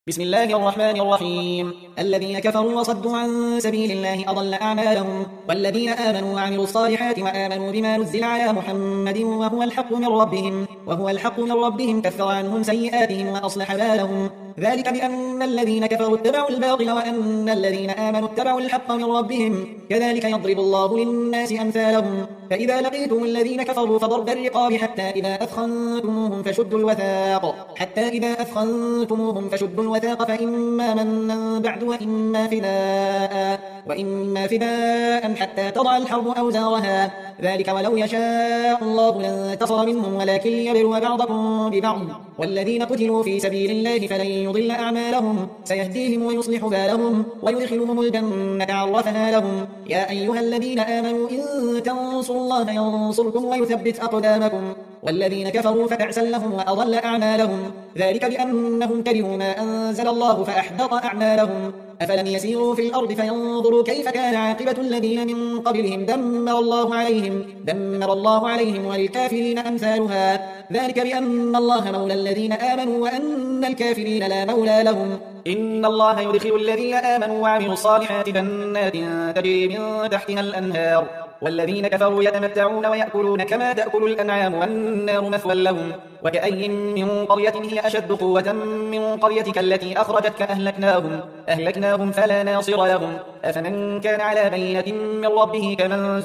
بسم الله الرحمن الرحيم. الذين كفروا وصدوا عن سبيل الله أضل أعمالهم، والذين آمنوا وعملوا الصالحات وآمنوا بما نزل على محمد وهو الحق من ربهم كفر عنهم سيئاتهم وأصلح بالهم. ذلك بأن الذين كفروا اتبعوا الباطل وأن الذين آمنوا اتبعوا الحق من ربهم، كذلك يضرب الله للناس أمثالهم. فإذا لقيتم الذين كفروا فضرب الرقاب حتى إذا أثخنتموهم فشدوا الوثاق فإما منا بعد وإما فداء حتى تضع الحرب أوزارها. ذلك ولو يشاء الله لانتصر منهم ولكن ليبلو بعضكم ببعض. والذين قتلوا في سبيل الله فلن يضل أعمالهم، سيهديهم ويصلح بالهم ويدخلهم الجنة عرفها لهم. يا أيها الذين آمنوا إن تنصروا الله ينصركم ويثبت أقدامكم. والذين كفروا فتعسا لهم وأضل أعمالهم، ذلك بأنهم كرهوا ما أنزل الله فأحبط أعمالهم. أفلم يسيروا في الأرض فينظروا كيف كان عاقبة الذين من قبلهم دمر الله عليهم وللكافرين أمثالها. ذلك بأن الله مولى الذين آمنوا وأن الكافرين لا مولى لهم. إن الله يدخل الذين آمنوا وعملوا الصالحات جنات تجري من تحتها الأنهار، والذين كفروا يتمتعون ويأكلون كما تأكل الأنعام والنار مثوى لهم. وكأي من قرية هي أشد قوة من قريتك التي أخرجتك أهلكناهم فلا ناصر لهم. أفمن كان على بينة من ربه كمن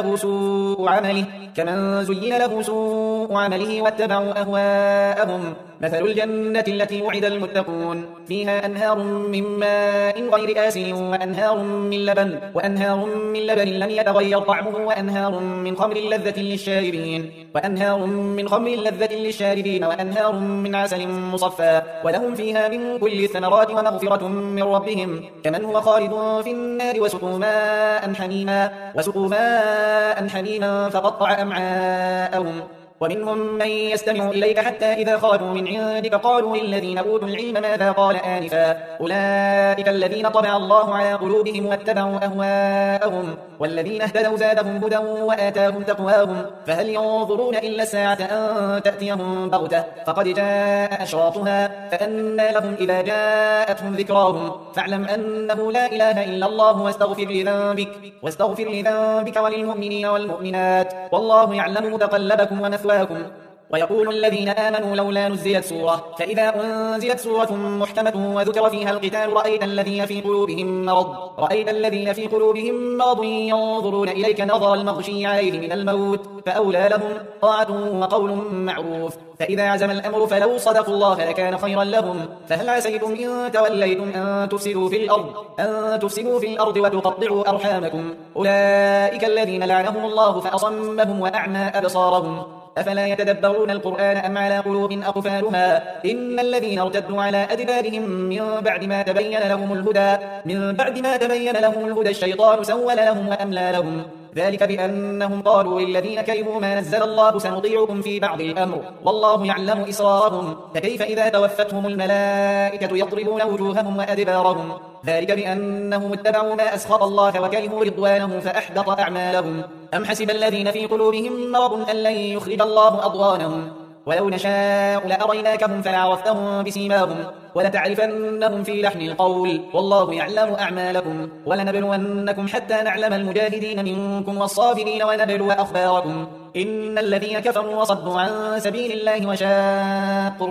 زين له سوء عمله واتبعوا أهواءهم. مثل الجنة التي وعد المتقون فيها أنهار من ماء غير آسن وأنهار من لبن لم يتغير طعمه وأنهار من خمر لذة للشاربين وأنهار من عسل مصفى ولهم فيها من كل الثمرات ومغفرة من ربهم كمن هو خالد في النار وسقوا ماء حميما فقطع أمعاءهم. ومنهم من يستمع إليك حتى إذا خرجوا من عندك قالوا للذين أوتوا العلم ماذا قال آنفا أولئك الذين طبع الله على قلوبهم واتبعوا أهواءهم. والذين اهتدوا زادهم هدى وآتاهم تقواهم. فهل ينظرون إلا الساعة أن تأتيهم بغتة فقد جاء أشراطها فأنى لهم إذا جاءتهم ذكراهم. فاعلم أنه لا إله إلا الله واستغفر لذنبك وللمؤمنين والمؤمنات والله يعلم متقلبكم ومثواكم. ويقول الذين آمنوا لولا نزلت سورة، فإذا أنزلت سورة محكمة وذكر فيها القتال رأيت الذين في قلوبهم مرض ينظرون إليك نظر المغشي عليه من الموت فأولى لهم طاعة وقول معروف. فإذا عزم الأمر فلو صدقوا الله لكان خيرا لهم. فهل عسيتم إن توليتم أن تفسدوا في الأرض وتقطعوا أرحامكم. أولئك الذين لعنهم الله فأصمهم وأعمى أبصارهم. أفلا يتدبرون القرآن أم على قلوب أقفالها. إن الذين ارتدوا على أدبارهم من بعد ما تبين لهم الهدى الشيطان سول لهم وأملى لهم. ذلك بأنهم قالوا للذين كرهوا ما نزل الله سنطيعكم في بعض الأمر والله يعلم إسرارهم. فكيف إذا توفتهم الملائكة يضربون وجوههم وأدبارهم. ذلك بأنهم اتبعوا ما أسخط الله وكرهوا رضوانه فأحبط أعمالهم. أم حسب الذين في قلوبهم مرض أن لن يخرج الله أضغانهم. ولو نشاء لأريناكهم فلعرفتهم بسيماهم ولتعرفنهم في لحن القول والله يعلم أعمالكم. ولنبلونكم حتى نعلم المجاهدين منكم والصابرين ونبلو أخباركم. إن الذين كفروا وصدوا عن سبيل الله وشاقوا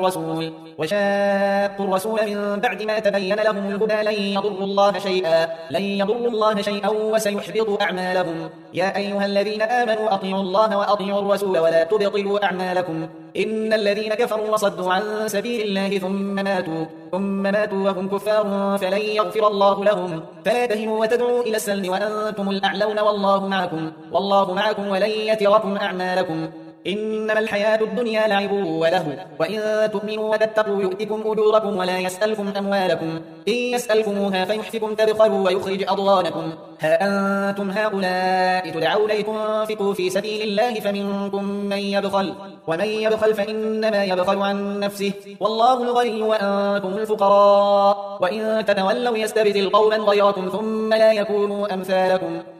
الرسول من بعد ما تبين لهم الهدى لن يضروا الله شيئا وسيحبط أعمالهم. يا أيها الذين آمنوا أطيعوا الله وأطيعوا الرسول ولا تبطلوا أعمالكم. إن الذين كفروا وصدوا عن سبيل الله ثم ماتوا وهم كفار فلن يغفر الله لهم. فلا تهنوا وتدعوا إلى السلم وأنتم الأعلون والله معكم ولن يتركم أعمالكم. إنما الحياة الدنيا لعب ولهو وإن تؤمنوا وتتقوا يؤتكم أجوركم ولا يسألكم أموالكم. إن يسألكموها فيحفكم تبخلوا ويخرج أضغانكم. ها أنتم هؤلاء تدعون لتنفقوا في سبيل الله فمنكم من يبخل ومن يبخل فإنما يبخل عن نفسه والله الغني وأنتم الفقراء. وإن تتولوا يستبدل قوما غيركم ثم لا يكونوا أمثالكم.